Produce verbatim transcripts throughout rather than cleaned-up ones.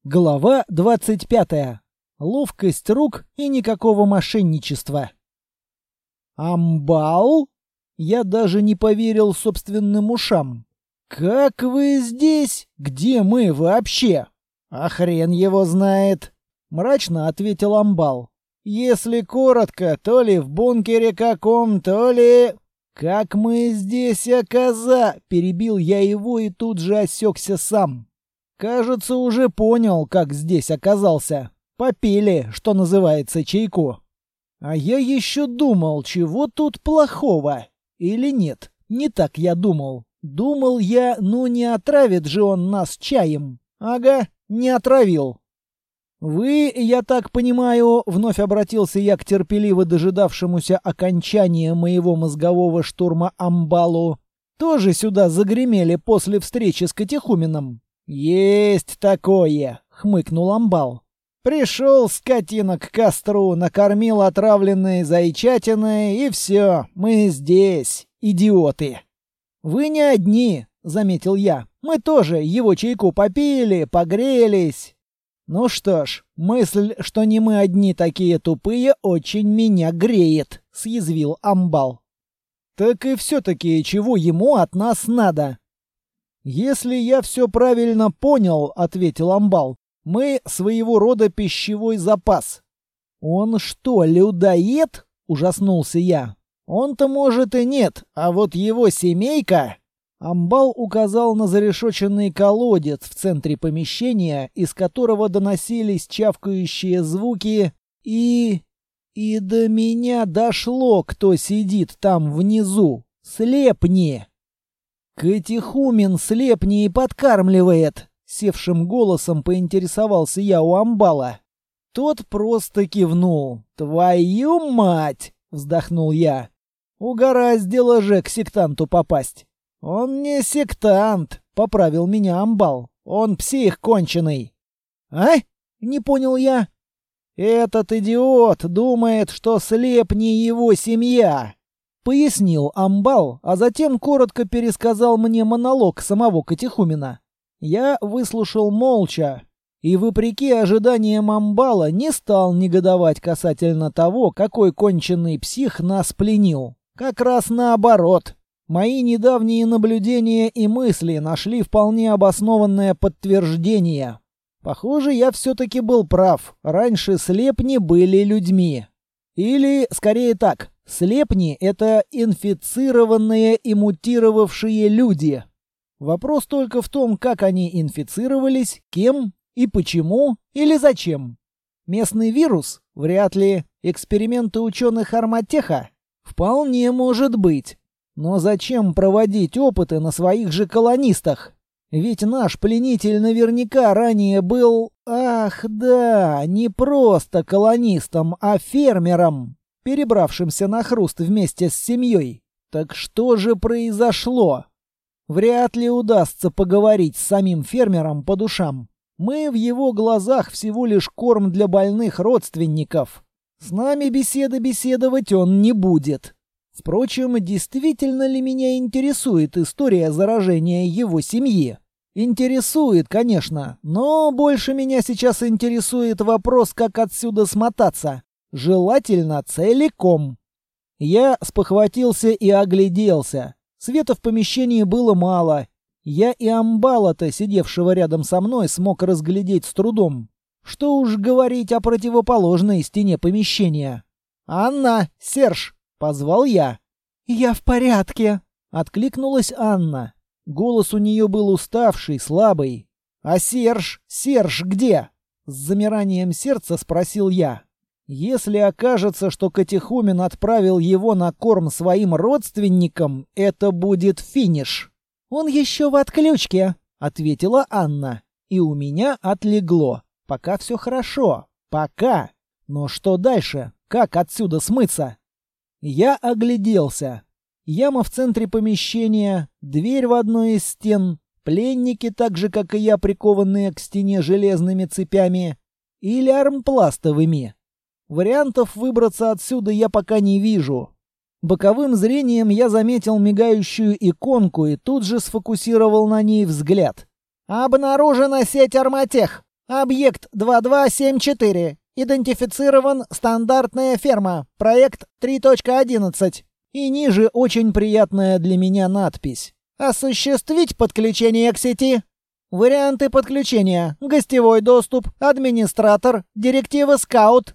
Глава двадцать пятая. Ловкость рук и никакого мошенничества. Амбал? Я даже не поверил собственным ушам. Как вы здесь? Где мы вообще? А хрен его знает, мрачно ответил Амбал. Если коротко, то ли в бункере каком, то ли... Как мы здесь оказа? Перебил я его и тут же осекся сам. Кажется, уже понял, как здесь оказался. Попили, что называется, чайку. А я еще думал, чего тут плохого. Или нет, не так я думал. Думал я, ну не отравит же он нас чаем. Ага, не отравил. Вы, я так понимаю, вновь обратился я к терпеливо дожидавшемуся окончания моего мозгового штурма Амбалу, тоже сюда загремели после встречи с Катехуменом. «Есть такое!» — хмыкнул Амбал. «Пришел скотина к костру, накормил отравленной зайчатиной, и все, мы здесь, идиоты!» «Вы не одни!» — заметил я. «Мы тоже его чайку попили, погрелись!» «Ну что ж, мысль, что не мы одни такие тупые, очень меня греет», — съязвил Амбал. «Так и все-таки чего ему от нас надо?» «Если я все правильно понял», — ответил Амбал, — «мы своего рода пищевой запас». «Он что, людоед?» — ужаснулся я. «Он-то, может, и нет, а вот его семейка...» Амбал указал на зарешоченный колодец в центре помещения, из которого доносились чавкающие звуки, и... И до меня дошло, кто сидит там внизу. Слепни! «Катехумен слепни и подкармливает», — севшим голосом поинтересовался я у Амбала. Тот просто кивнул. «Твою мать!» — вздохнул я. «Угораздило же к сектанту попасть». «Он не сектант», — поправил меня Амбал. «Он псих конченый». «А?» — не понял я. «Этот идиот думает, что слепни его семья», — пояснил Амбал, а затем коротко пересказал мне монолог самого Катехумена. Я выслушал молча и, вопреки ожиданиям Амбала, не стал негодовать касательно того, какой конченый псих нас пленил. Как раз наоборот. Мои недавние наблюдения и мысли нашли вполне обоснованное подтверждение. Похоже, я все-таки был прав. Раньше слепни были людьми. Или, скорее так, слепни — это инфицированные и мутировавшие люди. Вопрос только в том, как они инфицировались, кем и почему или зачем. Местный вирус? Вряд ли. Эксперименты ученых Арматеха? Вполне может быть. Но зачем проводить опыты на своих же колонистах? Ведь наш пленитель наверняка ранее был... Ах, да, не просто колонистом, а фермером, перебравшимся на Хруст вместе с семьей. Так что же произошло? Вряд ли удастся поговорить с самим фермером по душам. Мы в его глазах всего лишь корм для больных родственников. С нами беседа беседовать он не будет. Впрочем, действительно ли меня интересует история заражения его семьи? Интересует, конечно, но больше меня сейчас интересует вопрос, как отсюда смотаться. Желательно целиком. Я спохватился и огляделся. Света в помещении было мало. Я и Амбала-то, сидевшего рядом со мной, смог разглядеть с трудом. Что уж говорить о противоположной стене помещения. «Анна! Серж!» — позвал я. «Я в порядке», — откликнулась Анна. Голос у нее был уставший, слабый. «А Серж? Серж где?» С замиранием сердца спросил я. «Если окажется, что Катехумен отправил его на корм своим родственникам, это будет финиш». «Он еще в отключке», — ответила Анна. И у меня отлегло. Пока все хорошо. Пока. Но что дальше? Как отсюда смыться? Я огляделся. Яма в центре помещения, дверь в одной из стен, пленники, так же, как и я, прикованные к стене железными цепями или армпластовыми. Вариантов выбраться отсюда я пока не вижу. Боковым зрением я заметил мигающую иконку и тут же сфокусировал на ней взгляд. «Обнаружена сеть Арматех!» Объект два два семь четыре. Идентифицирован стандартная ферма. Проект три точка одиннадцать. И ниже очень приятная для меня надпись. Осуществить подключение к сети. Варианты подключения. Гостевой доступ, администратор, директива скаут.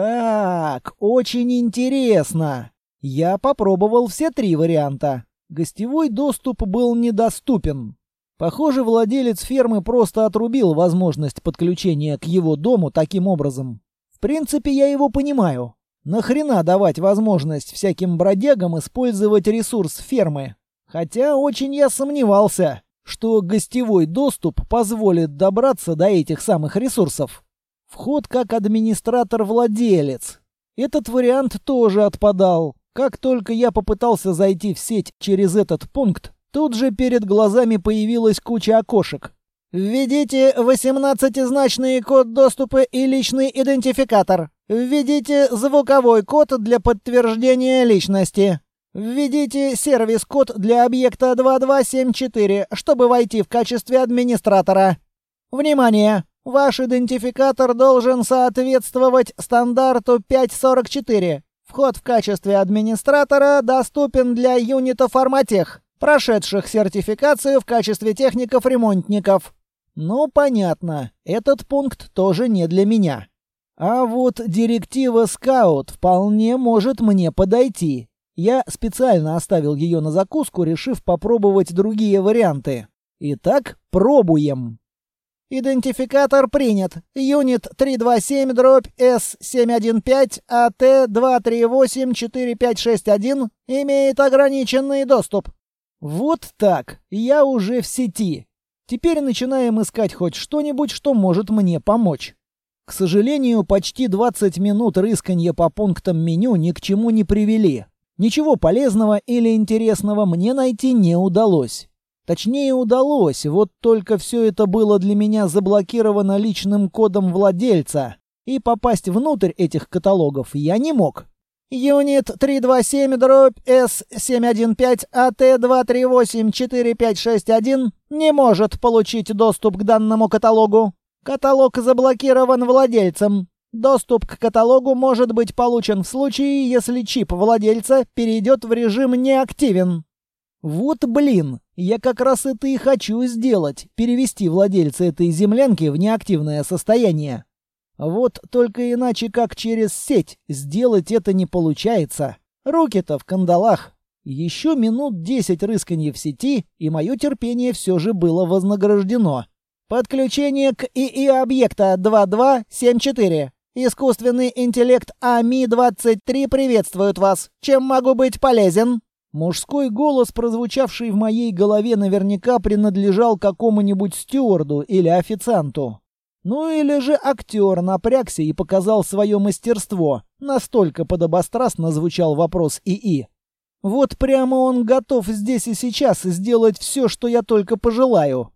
Так, очень интересно. Я попробовал все три варианта. Гостевой доступ был недоступен. Похоже, владелец фермы просто отрубил возможность подключения к его дому таким образом. В принципе, я его понимаю. Нахрена давать возможность всяким бродягам использовать ресурс фермы? Хотя очень я сомневался, что гостевой доступ позволит добраться до этих самых ресурсов. Вход как администратор-владелец. Этот вариант тоже отпадал. Как только я попытался зайти в сеть через этот пункт, тут же перед глазами появилась куча окошек. Введите восемнадцатизначный код доступа и личный идентификатор. Введите звуковой код для подтверждения личности. Введите сервис-код для объекта два два семь четыре, чтобы войти в качестве администратора. Внимание! Ваш идентификатор должен соответствовать стандарту пять сорок четыре. Вход в качестве администратора доступен для юнитов Арматех, прошедших сертификацию в качестве техников-ремонтников. Ну, понятно, этот пункт тоже не для меня. А вот директива скаут вполне может мне подойти. Я специально оставил ее на закуску, решив попробовать другие варианты. Итак, пробуем. Идентификатор принят. Юнит три два семь эс семь один пять а тэ два три восемь четыре пять шесть один имеет ограниченный доступ. Вот так. Я уже в сети. Теперь начинаем искать хоть что-нибудь, что может мне помочь. К сожалению, почти двадцать минут рысканья по пунктам меню ни к чему не привели. Ничего полезного или интересного мне найти не удалось. Точнее, удалось, вот только все это было для меня заблокировано личным кодом владельца, и попасть внутрь этих каталогов я не мог. Юнит три два семь эс семь один пять а тэ два три восемь четыре пять шесть один не может получить доступ к данному каталогу. Каталог заблокирован владельцем. Доступ к каталогу может быть получен в случае, если чип владельца перейдет в режим «неактивен». Вот блин, я как раз это и хочу сделать, перевести владельца этой землянки в неактивное состояние. Вот только иначе как через сеть сделать это не получается. Руки-то в кандалах. Еще минут десять рысканья в сети, и мое терпение все же было вознаграждено. Подключение к ИИ объекта два два семь четыре. Искусственный интеллект а эм и двадцать три приветствует вас. Чем могу быть полезен? Мужской голос, прозвучавший в моей голове, наверняка принадлежал какому-нибудь стюарду или официанту. Ну или же актер напрягся и показал свое мастерство. Настолько подобострастно звучал вопрос ИИ. Вот прямо он готов здесь и сейчас сделать все, что я только пожелаю.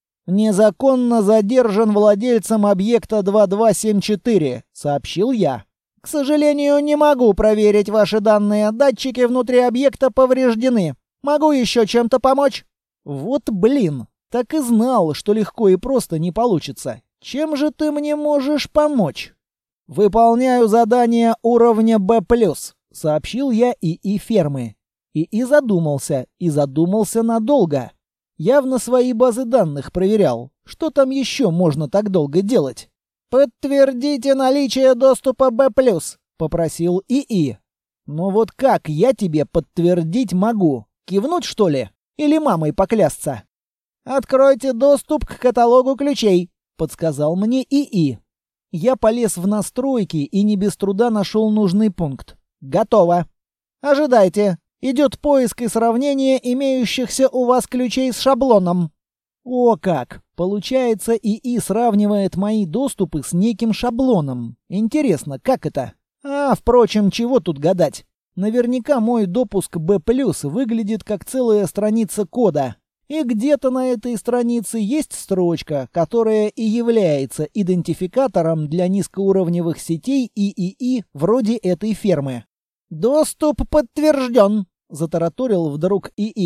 «Незаконно задержан владельцем объекта два два семь четыре», — сообщил я. «К сожалению, не могу проверить ваши данные. Датчики внутри объекта повреждены. Могу еще чем-то помочь?» «Вот блин, так и знал, что легко и просто не получится. Чем же ты мне можешь помочь?» «Выполняю задание уровня Б плюс», — сообщил я ИИ фермы. ИИ задумался, и задумался надолго. Явно свои базы данных проверял. Что там еще можно так долго делать? «Подтвердите наличие доступа Б плюс», — попросил ИИ. «Ну вот как я тебе подтвердить могу? Кивнуть, что ли? Или мамой поклясться?» «Откройте доступ к каталогу ключей», — подсказал мне ИИ. Я полез в настройки и не без труда нашел нужный пункт. «Готово». «Ожидайте. Идет поиск и сравнение имеющихся у вас ключей с шаблоном». О как! Получается, ИИ сравнивает мои доступы с неким шаблоном. Интересно, как это? А, впрочем, чего тут гадать? Наверняка мой допуск Б плюс выглядит как целая страница кода. И где-то на этой странице есть строчка, которая и является идентификатором для низкоуровневых сетей и ИИ вроде этой фермы. «Доступ подтвержден», — затараторил вдруг ИИ.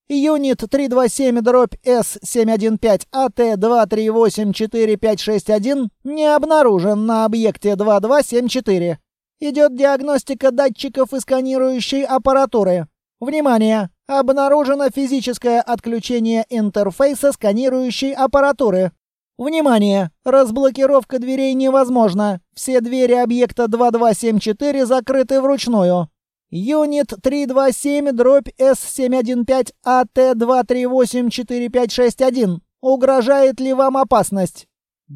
Юнит триста двадцать семь дробь эс семьсот пятнадцать а тэ два три восемь четыре пять шесть один не обнаружен на объекте два два семь четыре. Идет диагностика датчиков и сканирующей аппаратуры. Внимание! Обнаружено физическое отключение интерфейса сканирующей аппаратуры. Внимание! Разблокировка дверей невозможна. Все двери объекта два два семь четыре закрыты вручную. Юнит триста двадцать семь дробь эс семьсот пятнадцать а тэ два три восемь четыре пять шесть один. Угрожает ли вам опасность?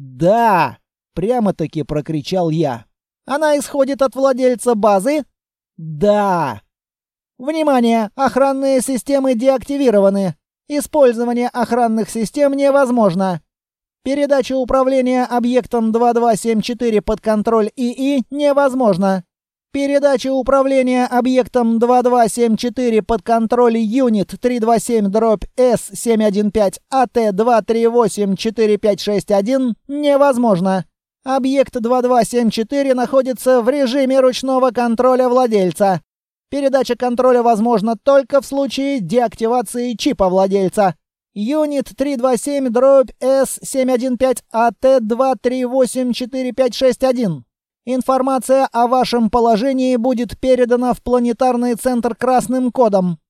Да! Прямо-таки прокричал я. Она исходит от владельца базы? Да! Внимание! Охранные системы деактивированы. Использование охранных систем невозможно. Передача управления объектом два два семь четыре под контроль ИИ невозможно. Передача управления объектом два два семь четыре под контроль юнит триста двадцать семь дробь эс семьсот пятнадцать а тэ два три восемь четыре пять шесть один невозможно. Объект два два семь четыре находится в режиме ручного контроля владельца. Передача контроля возможна только в случае деактивации чипа владельца. Юнит триста двадцать семь дробь эс семьсот пятнадцать а тэ два три восемь четыре пять шесть один. Информация о вашем положении будет передана в планетарный центр красным кодом.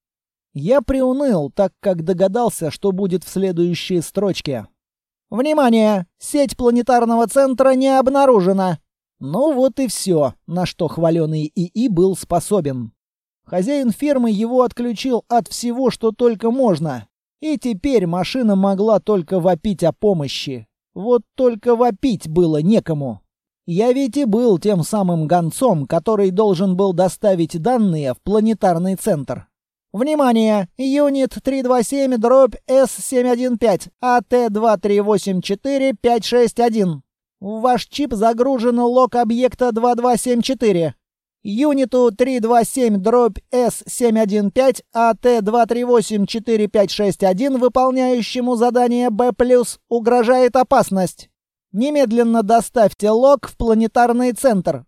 Я приуныл, так как догадался, что будет в следующей строчке. Внимание! Сеть планетарного центра не обнаружена. Ну вот и все, на что хваленый ИИ был способен. Хозяин фермы его отключил от всего, что только можно. И теперь машина могла только вопить о помощи. Вот только вопить было некому. Я ведь и был тем самым гонцом, который должен был доставить данные в планетарный центр. Внимание! Юнит триста двадцать семь дробь эс семьсот пятнадцать а тэ два три восемь четыре пять шесть один. В ваш чип загружен лог объекта два два семь четыре. Юниту триста двадцать семь дробь эс семьсот пятнадцать а тэ два три восемь четыре пять шесть один, выполняющему задание Б+, угрожает опасность. Немедленно доставьте лог в планетарный центр.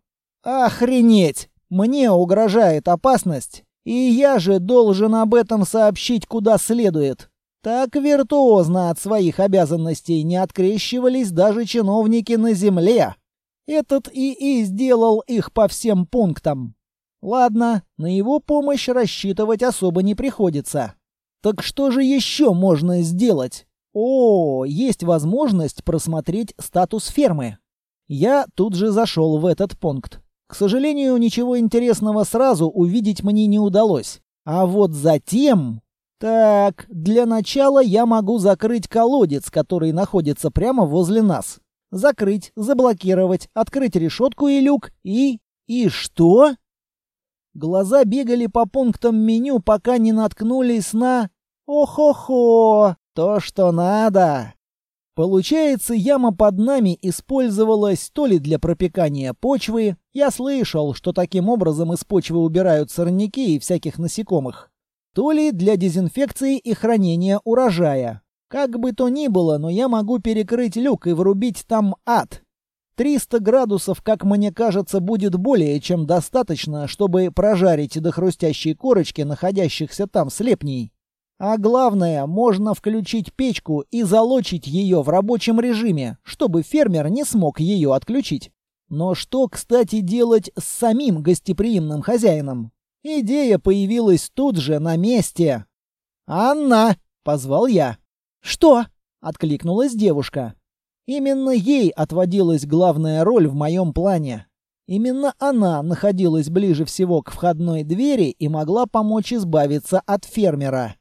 Охренеть! Мне угрожает опасность, и я же должен об этом сообщить куда следует. Так виртуозно от своих обязанностей не открещивались даже чиновники на земле. Этот ИИ сделал их по всем пунктам. Ладно, на его помощь рассчитывать особо не приходится. Так что же еще можно сделать? О, есть возможность просмотреть статус фермы. Я тут же зашел в этот пункт. К сожалению, ничего интересного сразу увидеть мне не удалось. А вот затем... Так, для начала я могу закрыть колодец, который находится прямо возле нас. Закрыть, заблокировать, открыть решетку и люк и... И что? Глаза бегали по пунктам меню, пока не наткнулись на... Ох-хо-хо! То, что надо. Получается, яма под нами использовалась то ли для пропекания почвы, я слышал, что таким образом из почвы убирают сорняки и всяких насекомых, то ли для дезинфекции и хранения урожая. Как бы то ни было, но я могу перекрыть люк и врубить там ад. триста градусов, как мне кажется, будет более чем достаточно, чтобы прожарить до хрустящей корочки находящихся там слепней. А главное, можно включить печку и залочить ее в рабочем режиме, чтобы фермер не смог ее отключить. Но что, кстати, делать с самим гостеприимным хозяином? Идея появилась тут же, на месте. «Анна!» — позвал я. «Что?» — откликнулась девушка. Именно ей отводилась главная роль в моем плане. Именно она находилась ближе всего к входной двери и могла помочь избавиться от фермера.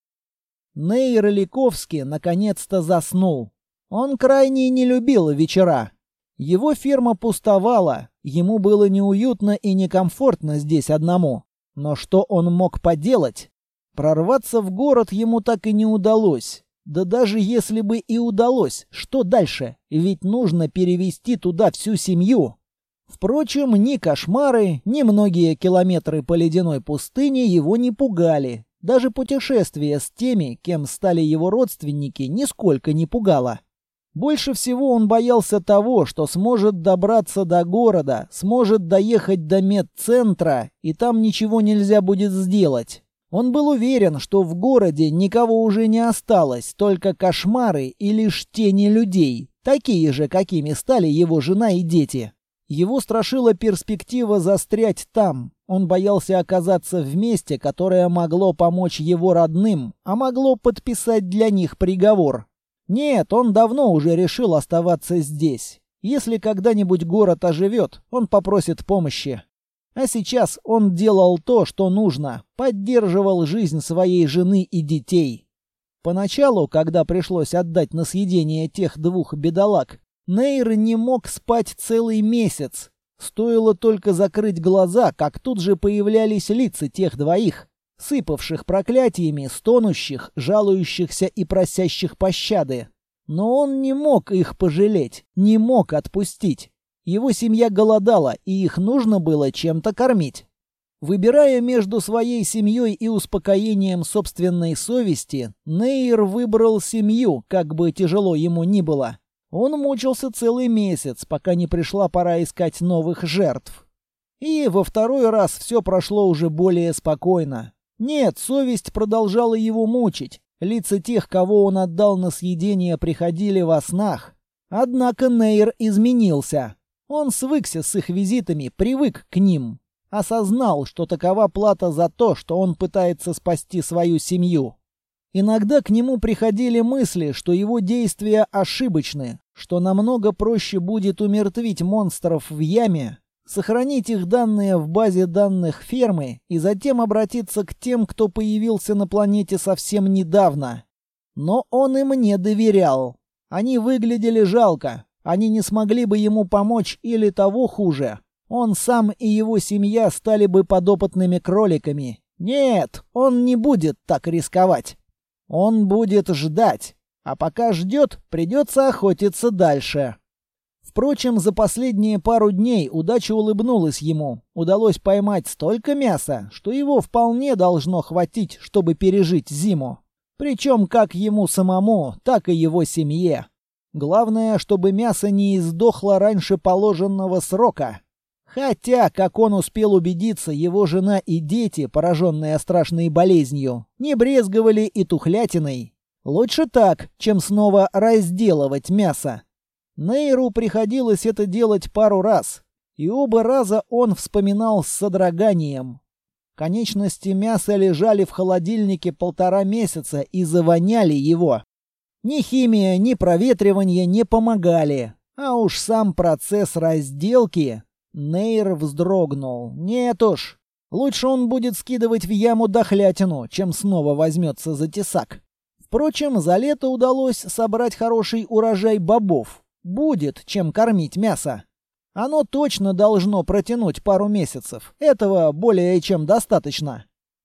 Нейр Ликовский наконец-то заснул. Он крайне не любил вечера. Его ферма пустовала, ему было неуютно и некомфортно здесь одному. Но что он мог поделать? Прорваться в город ему так и не удалось. Да даже если бы и удалось, что дальше? Ведь нужно перевести туда всю семью. Впрочем, ни кошмары, ни многие километры по ледяной пустыне его не пугали. Даже путешествие с теми, кем стали его родственники, нисколько не пугало. Больше всего он боялся того, что сможет добраться до города, сможет доехать до медцентра, и там ничего нельзя будет сделать. Он был уверен, что в городе никого уже не осталось, только кошмары и лишь тени людей, такие же, какими стали его жена и дети. Его страшила перспектива застрять там. Он боялся оказаться в месте, которое могло помочь его родным, а могло подписать для них приговор. Нет, он давно уже решил оставаться здесь. Если когда-нибудь город оживет, он попросит помощи. А сейчас он делал то, что нужно, поддерживал жизнь своей жены и детей. Поначалу, когда пришлось отдать на съедение тех двух бедолаг, Нейр не мог спать целый месяц. Стоило только закрыть глаза, как тут же появлялись лица тех двоих, сыпавших проклятиями, стонущих, жалующихся и просящих пощады. Но он не мог их пожалеть, не мог отпустить. Его семья голодала, и их нужно было чем-то кормить. Выбирая между своей семьей и успокоением собственной совести, Нейр выбрал семью, как бы тяжело ему ни было. Он мучился целый месяц, пока не пришла пора искать новых жертв. И во второй раз все прошло уже более спокойно. Нет, совесть продолжала его мучить. Лица тех, кого он отдал на съедение, приходили во снах. Однако Нейр изменился. Он свыкся с их визитами, привык к ним. Осознал, что такова плата за то, что он пытается спасти свою семью. Иногда к нему приходили мысли, что его действия ошибочны, что намного проще будет умертвить монстров в яме, сохранить их данные в базе данных фермы и затем обратиться к тем, кто появился на планете совсем недавно. Но он им не доверял. Они выглядели жалко, они не смогли бы ему помочь или того хуже. Он сам и его семья стали бы подопытными кроликами. Нет, он не будет так рисковать. Он будет ждать, а пока ждет, придется охотиться дальше. Впрочем, за последние пару дней удача улыбнулась ему. Удалось поймать столько мяса, что его вполне должно хватить, чтобы пережить зиму. Причем как ему самому, так и его семье. Главное, чтобы мясо не издохло раньше положенного срока. Хотя, как он успел убедиться, его жена и дети, пораженные страшной болезнью, не брезговали и тухлятиной. Лучше так, чем снова разделывать мясо. Нейру приходилось это делать пару раз, и оба раза он вспоминал с содроганием. Конечности мяса лежали в холодильнике полтора месяца и завоняли его. Ни химия, ни проветривание не помогали, а уж сам процесс разделки... Нейр вздрогнул. Нет уж, лучше он будет скидывать в яму дохлятину, чем снова возьмется за тесак. Впрочем, за лето удалось собрать хороший урожай бобов. Будет чем кормить мясо. Оно точно должно протянуть пару месяцев. Этого более чем достаточно.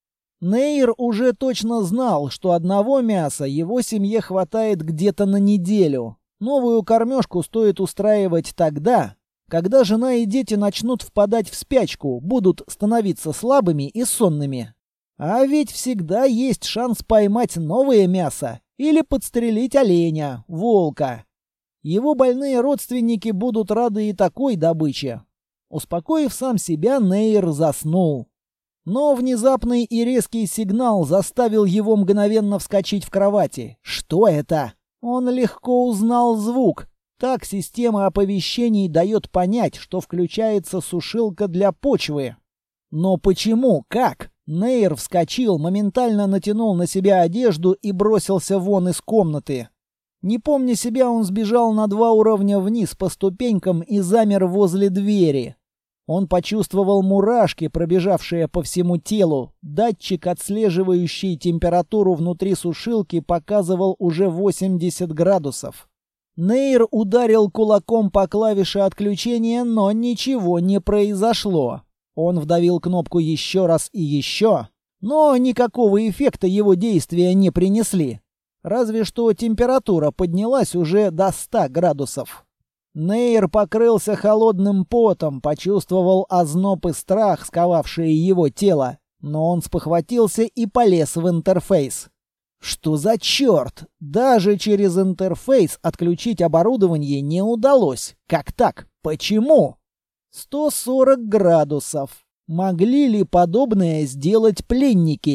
Нейр уже точно знал, что одного мяса его семье хватает где-то на неделю. Новую кормежку стоит устраивать тогда, когда жена и дети начнут впадать в спячку, будут становиться слабыми и сонными. А ведь всегда есть шанс поймать новое мясо или подстрелить оленя, волка. Его больные родственники будут рады и такой добыче. Успокоив сам себя, Нейр заснул. Но внезапный и резкий сигнал заставил его мгновенно вскочить в кровати. Что это? Он легко узнал звук. Так система оповещений дает понять, что включается сушилка для почвы. Но почему? Как? Нейр вскочил, моментально натянул на себя одежду и бросился вон из комнаты. Не помня себя, он сбежал на два уровня вниз по ступенькам и замер возле двери. Он почувствовал мурашки, пробежавшие по всему телу. Датчик, отслеживающий температуру внутри сушилки, показывал уже восемьдесят градусов. Нейр ударил кулаком по клавише отключения, но ничего не произошло. Он вдавил кнопку еще раз и еще, но никакого эффекта его действия не принесли. Разве что температура поднялась уже до ста градусов. Нейр покрылся холодным потом, почувствовал озноб и страх, сковавшие его тело, но он спохватился и полез в интерфейс. Что за черт? Даже через интерфейс отключить оборудование не удалось. Как так? Почему? сто сорок градусов. Могли ли подобное сделать пленники?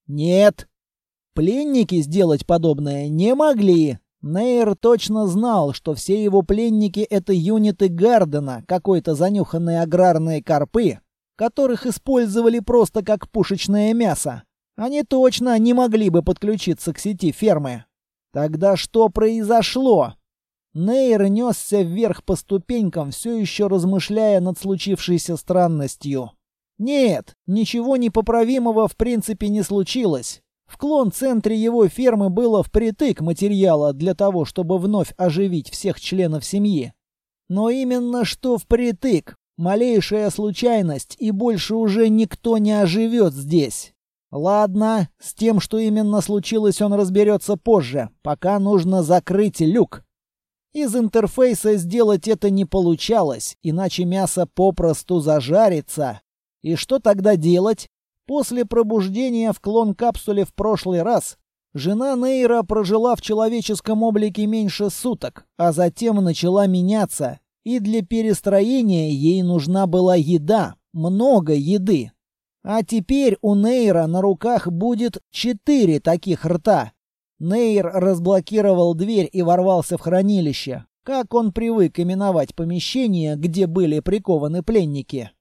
Нет. Пленники сделать подобное не могли. Нейр точно знал, что все его пленники — это юниты Гардена, какой-то занюханные аграрные карпы, которых использовали просто как пушечное мясо. Они точно не могли бы подключиться к сети фермы. Тогда что произошло? Нейр несся вверх по ступенькам, все еще размышляя над случившейся странностью. Нет, ничего непоправимого в принципе не случилось. В клон-центре его фермы было впритык материала для того, чтобы вновь оживить всех членов семьи. Но именно что впритык. Малейшая случайность, и больше уже никто не оживет здесь. Ладно, с тем, что именно случилось, он разберется позже. Пока нужно закрыть люк. Из интерфейса сделать это не получалось, иначе мясо попросту зажарится. И что тогда делать? После пробуждения в клон-капсуле в прошлый раз жена Нейра прожила в человеческом облике меньше суток, а затем начала меняться, и для перестроения ей нужна была еда, много еды. А теперь у Нейра на руках будет четыре таких рта. Нейр разблокировал дверь и ворвался в хранилище, как он привык именовать помещение, где были прикованы пленники.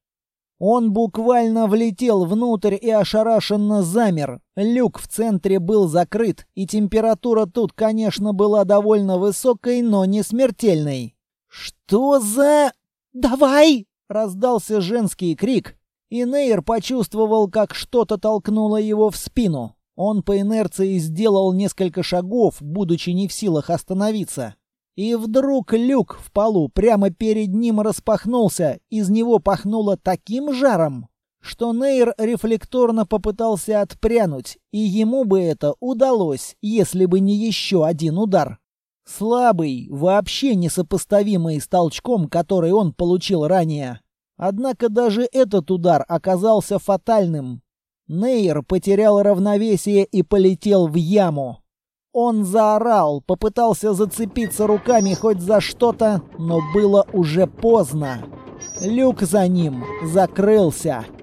Он буквально влетел внутрь и ошарашенно замер. Люк в центре был закрыт, и температура тут, конечно, была довольно высокой, но не смертельной. «Что за...» «Давай!» — раздался женский крик, и Нейр почувствовал, как что-то толкнуло его в спину. Он по инерции сделал несколько шагов, будучи не в силах остановиться. И вдруг люк в полу прямо перед ним распахнулся, из него пахнуло таким жаром, что Нейр рефлекторно попытался отпрянуть, и ему бы это удалось, если бы не еще один удар. Слабый, вообще несопоставимый с толчком, который он получил ранее. Однако даже этот удар оказался фатальным. Нейр потерял равновесие и полетел в яму. Он заорал, попытался зацепиться руками хоть за что-то, но было уже поздно. Люк за ним закрылся.